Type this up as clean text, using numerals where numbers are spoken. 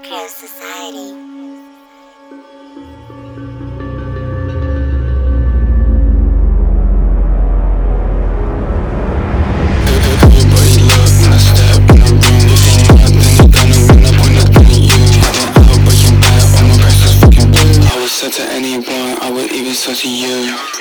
Tokyo Society. Everybody look when I step in the room. If you not, then you gonna run up on the gun at you. Heading out, breaking back, all my prices fucking blue. I would sell to anyone, I would even sell to you.